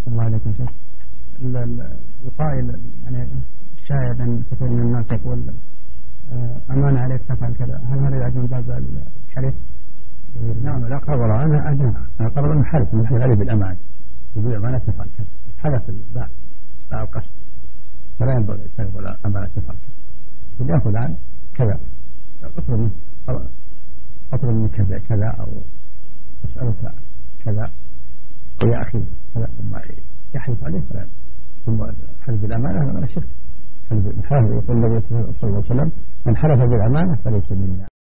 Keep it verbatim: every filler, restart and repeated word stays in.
الله عليك يا شيخ. القائل يعني شاهد أن كثير من الناس يقول أمانة عليك تفعل كذا، هل هذا يعد من باب الحلف؟ نعم، لا قبل أنا أدنى أنا قبل أن حلف من حلف الأمان يقول أمانة تفعل كذا، حلف لا لا القصد، فلا ينبغي يقول أمانة تفعل كذا، يأخذ عن كذا، أطلب منه أطلب من كذا كذا أو أسألك كذا أو يا أخي كذا، ثم يحلف عليه فلا. ثم حلف الأمانة هذا شرك. حلف يقول النبي صلى الله عليه وسلم من حلف بالأمانة فليس منا.